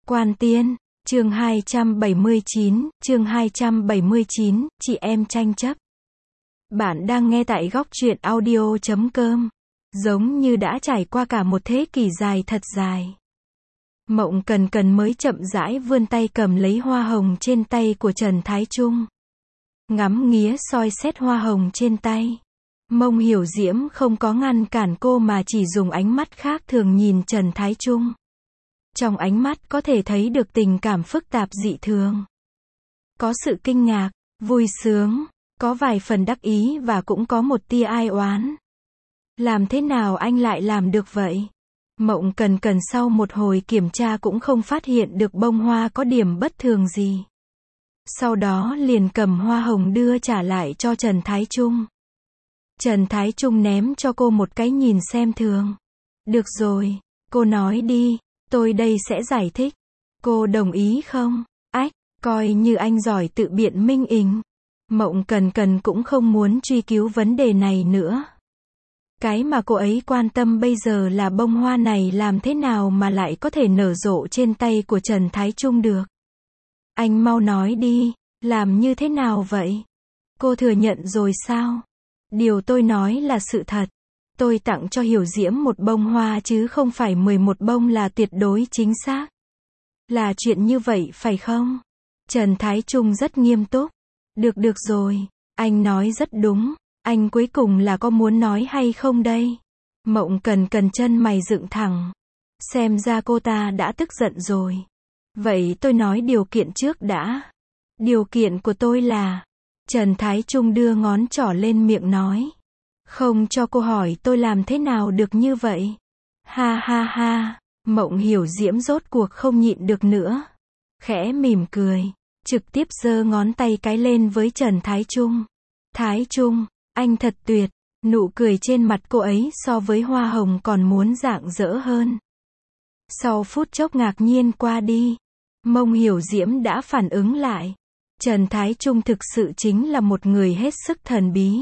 Quan Tiên, chương 279, chị em tranh chấp. Bạn đang nghe tại góc truyện audio.com. Giống như đã trải qua cả một thế kỷ dài thật dài. Mộng Cần Cần mới chậm rãi vươn tay cầm lấy hoa hồng trên tay của Trần Thái Trung. Ngắm nghía soi xét hoa hồng trên tay. Mông Hiểu Diễm không có ngăn cản cô mà chỉ dùng ánh mắt khác thường nhìn Trần Thái Trung. Trong ánh mắt có thể thấy được tình cảm phức tạp dị thường. Có sự kinh ngạc, vui sướng, có vài phần đắc ý và cũng có một tia ai oán. Làm thế nào anh lại làm được vậy? Mộng Cần Cần sau một hồi kiểm tra cũng không phát hiện được bông hoa có điểm bất thường gì. Sau đó liền cầm hoa hồng đưa trả lại cho Trần Thái Trung. Trần Thái Trung ném cho cô một cái nhìn xem thường. Được rồi, cô nói đi, tôi đây sẽ giải thích. Cô đồng ý không? Ách, coi như anh giỏi tự biện minh ình. Mộng Cần Cần cũng không muốn truy cứu vấn đề này nữa. Cái mà cô ấy quan tâm bây giờ là bông hoa này làm thế nào mà lại có thể nở rộ trên tay của Trần Thái Trung được. Anh mau nói đi, làm như thế nào vậy? Cô thừa nhận rồi sao? Điều tôi nói là sự thật. Tôi tặng cho Hiểu Diễm một bông hoa chứ không phải 11 bông là tuyệt đối chính xác. Là chuyện như vậy phải không? Trần Thái Trung rất nghiêm túc. Được rồi, anh nói rất đúng. Anh cuối cùng là có muốn nói hay không đây? Mộng Cần Cần chân mày dựng thẳng. Xem ra cô ta đã tức giận rồi. Vậy tôi nói điều kiện trước đã. Điều kiện của tôi là... Trần Thái Trung đưa ngón trỏ lên miệng nói. Không cho cô hỏi tôi làm thế nào được như vậy? Ha ha ha, Mộng Hiểu Diễm rốt cuộc không nhịn được nữa. Khẽ mỉm cười, trực tiếp giơ ngón tay cái lên với Trần Thái Trung. Thái Trung, anh thật tuyệt. Nụ cười trên mặt cô ấy so với hoa hồng còn muốn rạng rỡ hơn. Sau phút chốc ngạc nhiên qua đi, Mông Hiểu Diễm đã phản ứng lại. Trần Thái Trung thực sự chính là một người hết sức thần bí.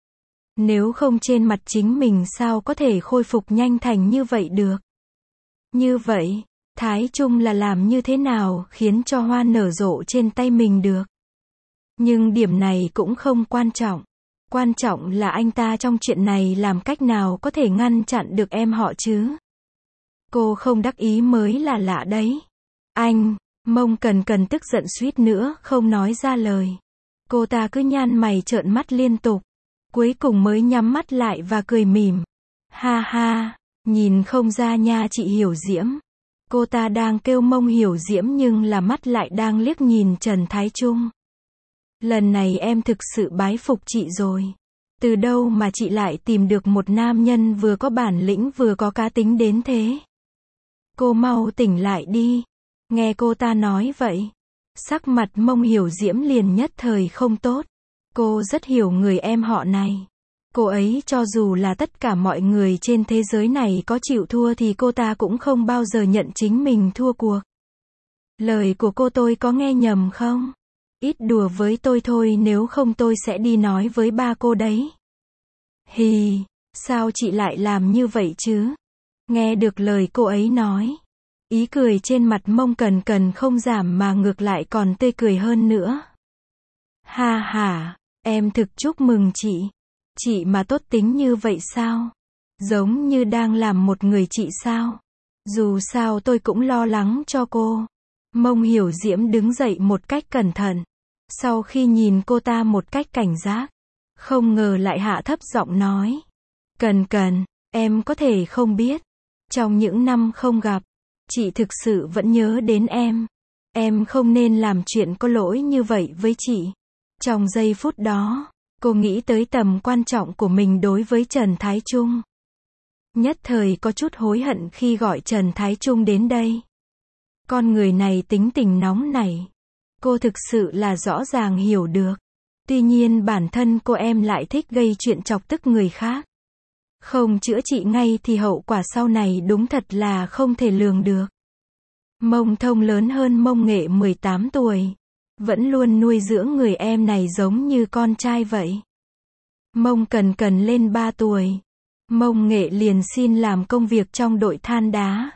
Nếu không trên mặt chính mình sao có thể khôi phục nhanh thành như vậy được? Như vậy, Thái Trung là làm như thế nào khiến cho hoa nở rộ trên tay mình được? Nhưng điểm này cũng không quan trọng. Quan trọng là anh ta trong chuyện này làm cách nào có thể ngăn chặn được em họ chứ? Cô không đắc ý mới là lạ đấy. Anh, Mông Cần Cần tức giận suýt nữa không nói ra lời. Cô ta cứ nhăn mày trợn mắt liên tục. Cuối cùng mới nhắm mắt lại và cười mỉm. Ha ha, nhìn không ra nha chị Hiểu Diễm. Cô ta đang kêu Mông Hiểu Diễm nhưng là mắt lại đang liếc nhìn Trần Thái Trung. Lần này em thực sự bái phục chị rồi. Từ đâu mà chị lại tìm được một nam nhân vừa có bản lĩnh vừa có cá tính đến thế? Cô mau tỉnh lại đi. Nghe cô ta nói vậy, sắc mặt Mông Hiểu Diễm liền nhất thời không tốt. Cô rất hiểu người em họ này. Cô ấy cho dù là tất cả mọi người trên thế giới này có chịu thua thì cô ta cũng không bao giờ nhận chính mình thua cuộc. Lời của cô tôi có nghe nhầm không? Ít đùa với tôi thôi, nếu không tôi sẽ đi nói với ba cô đấy. Hì, sao chị lại làm như vậy chứ? Nghe được lời cô ấy nói, ý cười trên mặt Mông Cần Cần không giảm mà ngược lại còn tươi cười hơn nữa. Ha ha, em thực chúc mừng chị. Chị mà tốt tính như vậy sao? Giống như đang làm một người chị sao? Dù sao tôi cũng lo lắng cho cô. Mông Hiểu Diễm đứng dậy một cách cẩn thận. Sau khi nhìn cô ta một cách cảnh giác, không ngờ lại hạ thấp giọng nói. Cần Cần, em có thể không biết. Trong những năm không gặp, chị thực sự vẫn nhớ đến em. Em không nên làm chuyện có lỗi như vậy với chị. Trong giây phút đó, cô nghĩ tới tầm quan trọng của mình đối với Trần Thái Trung. Nhất thời có chút hối hận khi gọi Trần Thái Trung đến đây. Con người này tính tình nóng nảy. Cô thực sự là rõ ràng hiểu được. Tuy nhiên bản thân cô em lại thích gây chuyện chọc tức người khác. Không chữa trị ngay thì hậu quả sau này đúng thật là không thể lường được. Mông Thông lớn hơn Mông Nghệ 18 tuổi. Vẫn luôn nuôi dưỡng người em này giống như con trai vậy. Mông Cần Cần lên 3 tuổi. Mông Nghệ liền xin làm công việc trong đội than đá.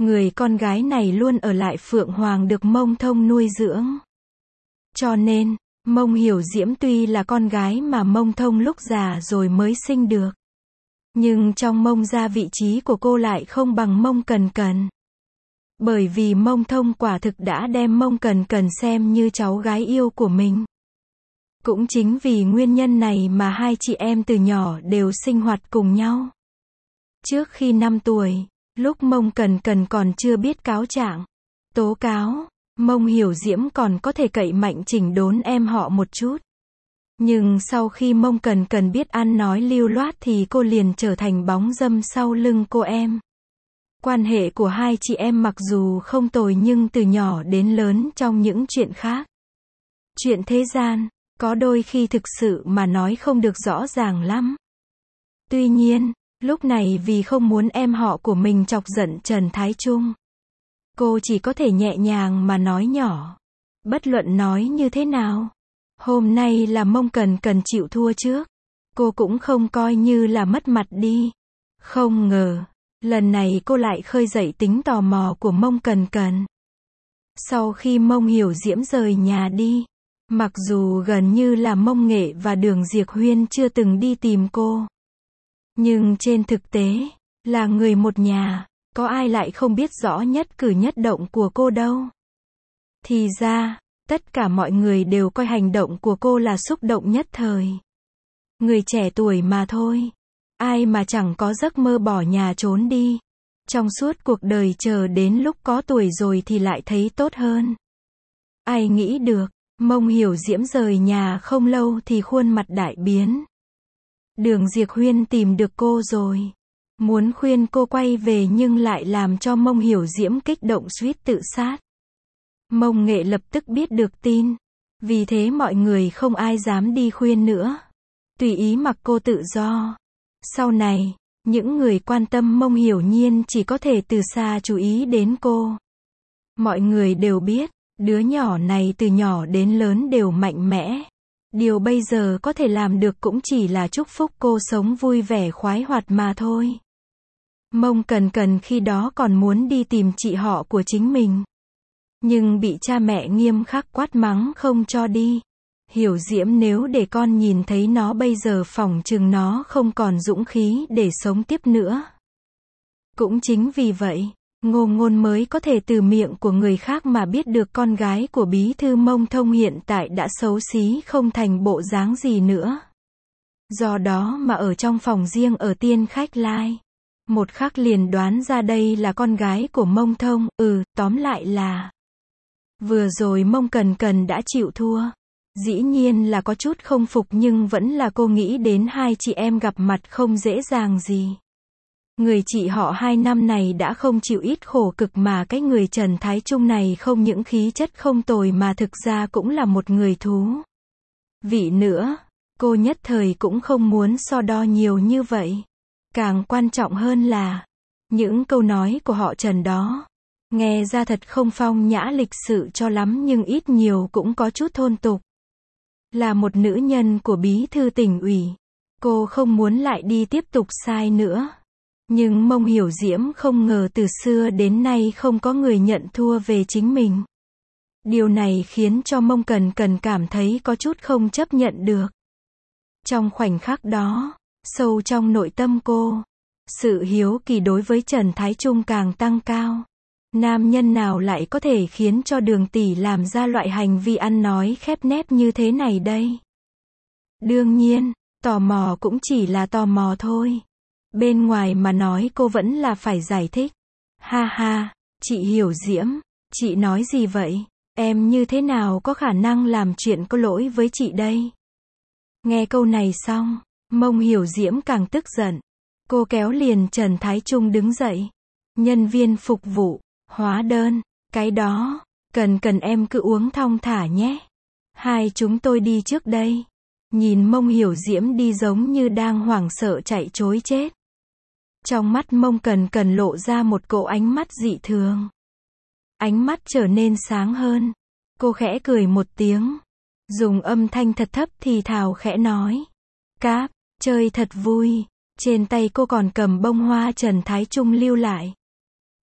Người con gái này luôn ở lại Phượng Hoàng được Mông Thông nuôi dưỡng. Cho nên, Mông Hiểu Diễm tuy là con gái mà Mông Thông lúc già rồi mới sinh được. Nhưng trong Mông gia vị trí của cô lại không bằng Mông Cần Cần. Bởi vì Mông Thông quả thực đã đem Mông Cần Cần xem như cháu gái yêu của mình. Cũng chính vì nguyên nhân này mà hai chị em từ nhỏ đều sinh hoạt cùng nhau. Trước khi 5 tuổi, lúc Mông Cần Cần còn chưa biết cáo trạng, tố cáo, Mông Hiểu Diễm còn có thể cậy mạnh chỉnh đốn em họ một chút. Nhưng sau khi Mông Cần Cần biết ăn nói lưu loát thì cô liền trở thành bóng râm sau lưng cô em. Quan hệ của hai chị em mặc dù không tồi nhưng từ nhỏ đến lớn trong những chuyện khác. Chuyện thế gian, có đôi khi thực sự mà nói không được rõ ràng lắm. Tuy nhiên, lúc này vì không muốn em họ của mình chọc giận Trần Thái Trung, cô chỉ có thể nhẹ nhàng mà nói nhỏ. Bất luận nói như thế nào, hôm nay là Mông Cần Cần chịu thua trước. Cô cũng không coi như là mất mặt đi. Không ngờ, lần này cô lại khơi dậy tính tò mò của Mông Cần Cần. Sau khi Mông Hiểu Diễm rời nhà đi, mặc dù gần như là Mông Nghệ và Đường Diệc Huyên chưa từng đi tìm cô, nhưng trên thực tế, là người một nhà, có ai lại không biết rõ nhất cử nhất động của cô đâu. Thì ra, tất cả mọi người đều coi hành động của cô là xúc động nhất thời. Người trẻ tuổi mà thôi. Ai mà chẳng có giấc mơ bỏ nhà trốn đi. Trong suốt cuộc đời chờ đến lúc có tuổi rồi thì lại thấy tốt hơn. Ai nghĩ được, Mông Hiểu Diễm rời nhà không lâu thì khuôn mặt đại biến. Đường Diệc Huyên tìm được cô rồi. Muốn khuyên cô quay về nhưng lại làm cho Mông Hiểu Diễm kích động suýt tự sát. Mông Nghệ lập tức biết được tin. Vì thế mọi người không ai dám đi khuyên nữa. Tùy ý mặc cô tự do. Sau này, những người quan tâm Mông Hiểu Nhiên chỉ có thể từ xa chú ý đến cô. Mọi người đều biết, đứa nhỏ này từ nhỏ đến lớn đều mạnh mẽ. Điều bây giờ có thể làm được cũng chỉ là chúc phúc cô sống vui vẻ khoái hoạt mà thôi. Mông Cần Cần khi đó còn muốn đi tìm chị họ của chính mình. Nhưng bị cha mẹ nghiêm khắc quát mắng không cho đi. Hiểu Diễm nếu để con nhìn thấy nó bây giờ phỏng chừng nó không còn dũng khí để sống tiếp nữa. Cũng chính vì vậy, Ngô Ngôn mới có thể từ miệng của người khác mà biết được con gái của bí thư Mông Thông hiện tại đã xấu xí không thành bộ dáng gì nữa. Do đó mà ở trong phòng riêng ở Tiên Khách Lai, một khắc liền đoán ra đây là con gái của Mông Thông. Tóm lại là vừa rồi Mông Cần Cần đã chịu thua. Dĩ nhiên là có chút không phục nhưng vẫn là cô nghĩ đến hai chị em gặp mặt không dễ dàng gì. Người chị họ 2 năm này đã không chịu ít khổ cực mà cái người Trần Thái Trung này không những khí chất không tồi mà thực ra cũng là một người thú vị nữa. Cô nhất thời cũng không muốn so đo nhiều như vậy. Càng quan trọng hơn là, những câu nói của họ Trần đó, nghe ra thật không phong nhã lịch sự cho lắm nhưng ít nhiều cũng có chút thôn tục. Là một nữ nhân của bí thư tỉnh ủy, cô không muốn lại đi tiếp tục sai nữa. Nhưng Mông Hiểu Diễm không ngờ từ xưa đến nay không có người nhận thua về chính mình. Điều này khiến cho Mông Cần Cần cảm thấy có chút không chấp nhận được. Trong khoảnh khắc đó, sâu trong nội tâm cô, sự hiếu kỳ đối với Trần Thái Trung càng tăng cao. Nam nhân nào lại có thể khiến cho Đường tỷ làm ra loại hành vi ăn nói khép nép như thế này đây? Đương nhiên, tò mò cũng chỉ là tò mò thôi. Bên ngoài mà nói cô vẫn là phải giải thích. Ha ha, chị Hiểu Diễm, chị nói gì vậy? Em như thế nào có khả năng làm chuyện có lỗi với chị đây? Nghe câu này xong, Mông Hiểu Diễm càng tức giận. Cô kéo liền Trần Thái Trung đứng dậy. Nhân viên phục vụ, hóa đơn, cái đó, Cần Cần em cứ uống thong thả nhé. Hai chúng tôi đi trước đây. Nhìn Mông Hiểu Diễm đi giống như đang hoảng sợ chạy trối chết. Trong mắt Mông Cần Cần lộ ra một cỗ ánh mắt dị thường. Ánh mắt trở nên sáng hơn. Cô khẽ cười một tiếng. Dùng âm thanh thật thấp thì thào khẽ nói. Cáp, chơi thật vui. Trên tay cô còn cầm bông hoa Trần Thái Trung lưu lại.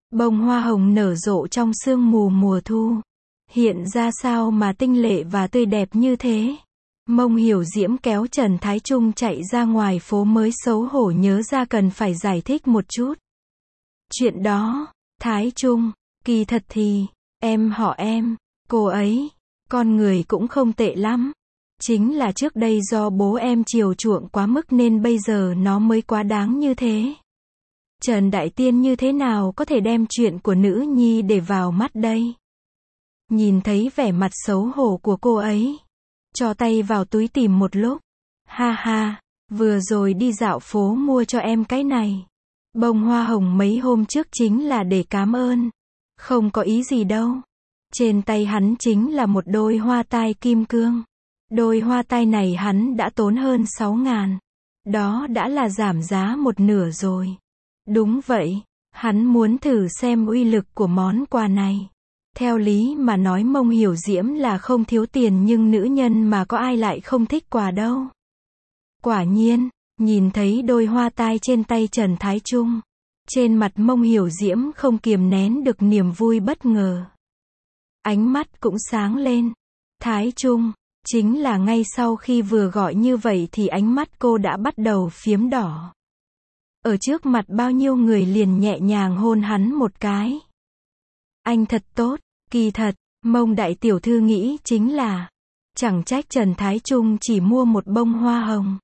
Bông hoa hồng nở rộ trong sương mù mùa thu. Hiện ra sao mà tinh lệ và tươi đẹp như thế. Mông Hiểu Diễm kéo Trần Thái Trung chạy ra ngoài phố mới xấu hổ nhớ ra cần phải giải thích một chút. Chuyện đó, Thái Trung, kỳ thật thì, em họ em, cô ấy, con người cũng không tệ lắm. Chính là trước đây do bố em chiều chuộng quá mức nên bây giờ nó mới quá đáng như thế. Trần Đại Tiên như thế nào có thể đem chuyện của nữ nhi để vào mắt đây? Nhìn thấy vẻ mặt xấu hổ của cô ấy, cho tay vào túi tìm một lúc. Ha ha, vừa rồi đi dạo phố mua cho em cái này. Bông hoa hồng mấy hôm trước chính là để cảm ơn. Không có ý gì đâu. Trên tay hắn chính là một đôi hoa tai kim cương. Đôi hoa tai này hắn đã tốn hơn 6.000. Đó đã là giảm giá một nửa rồi. Đúng vậy, hắn muốn thử xem uy lực của món quà này. Theo lý mà nói Mông Hiểu Diễm là không thiếu tiền nhưng nữ nhân mà có ai lại không thích quà đâu. Quả nhiên, nhìn thấy đôi hoa tai trên tay Trần Thái Trung. Trên mặt Mông Hiểu Diễm không kiềm nén được niềm vui bất ngờ. Ánh mắt cũng sáng lên. Thái Trung, chính là ngay sau khi vừa gọi như vậy thì ánh mắt cô đã bắt đầu phiếm đỏ. Ở trước mặt bao nhiêu người liền nhẹ nhàng hôn hắn một cái. Anh thật tốt, kỳ thật, Mông đại tiểu thư nghĩ chính là, chẳng trách Trần Thái Trung chỉ mua một bông hoa hồng.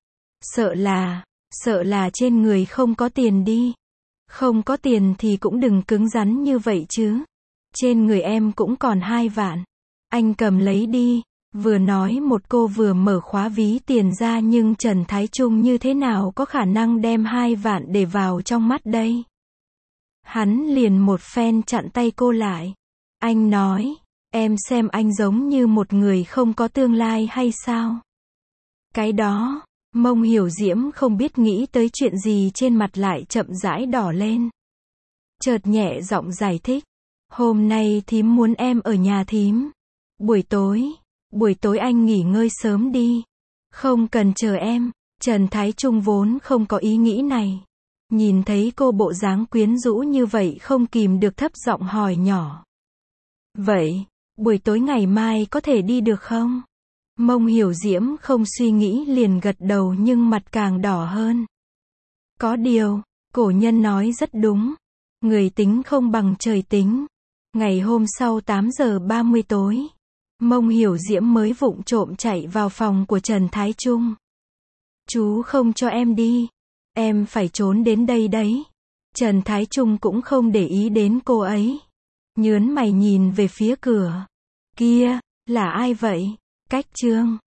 Sợ là trên người không có tiền đi. Không có tiền thì cũng đừng cứng rắn như vậy chứ. Trên người em cũng còn 2 vạn. Anh cầm lấy đi. Vừa nói một cô vừa mở khóa ví tiền ra nhưng Trần Thái Trung như thế nào có khả năng đem 2 vạn để vào trong mắt đây. Hắn liền một phen chặn tay cô lại. Anh nói, em xem anh giống như một người không có tương lai hay sao? Cái đó, Mông Hiểu Diễm không biết nghĩ tới chuyện gì trên mặt lại chậm rãi đỏ lên. Chợt nhẹ giọng giải thích. Hôm nay thím muốn em ở nhà thím. Buổi tối anh nghỉ ngơi sớm đi. Không cần chờ em. Trần Thái Trung vốn không có ý nghĩ này. Nhìn thấy cô bộ dáng quyến rũ như vậy không kìm được thấp giọng hỏi nhỏ. Vậy, buổi tối ngày mai có thể đi được không? Mông Hiểu Diễm không suy nghĩ liền gật đầu nhưng mặt càng đỏ hơn. Có điều, cổ nhân nói rất đúng. Người tính không bằng trời tính. Ngày hôm sau 8 giờ 30 tối. Mông Hiểu Diễm mới vụng trộm chạy vào phòng của Trần Thái Trung. Chú không cho em đi. Em phải trốn đến đây đấy. Trần Thái Trung cũng không để ý đến cô ấy. Nhớn mày nhìn về phía cửa. Kia, là ai vậy? Cách Trương.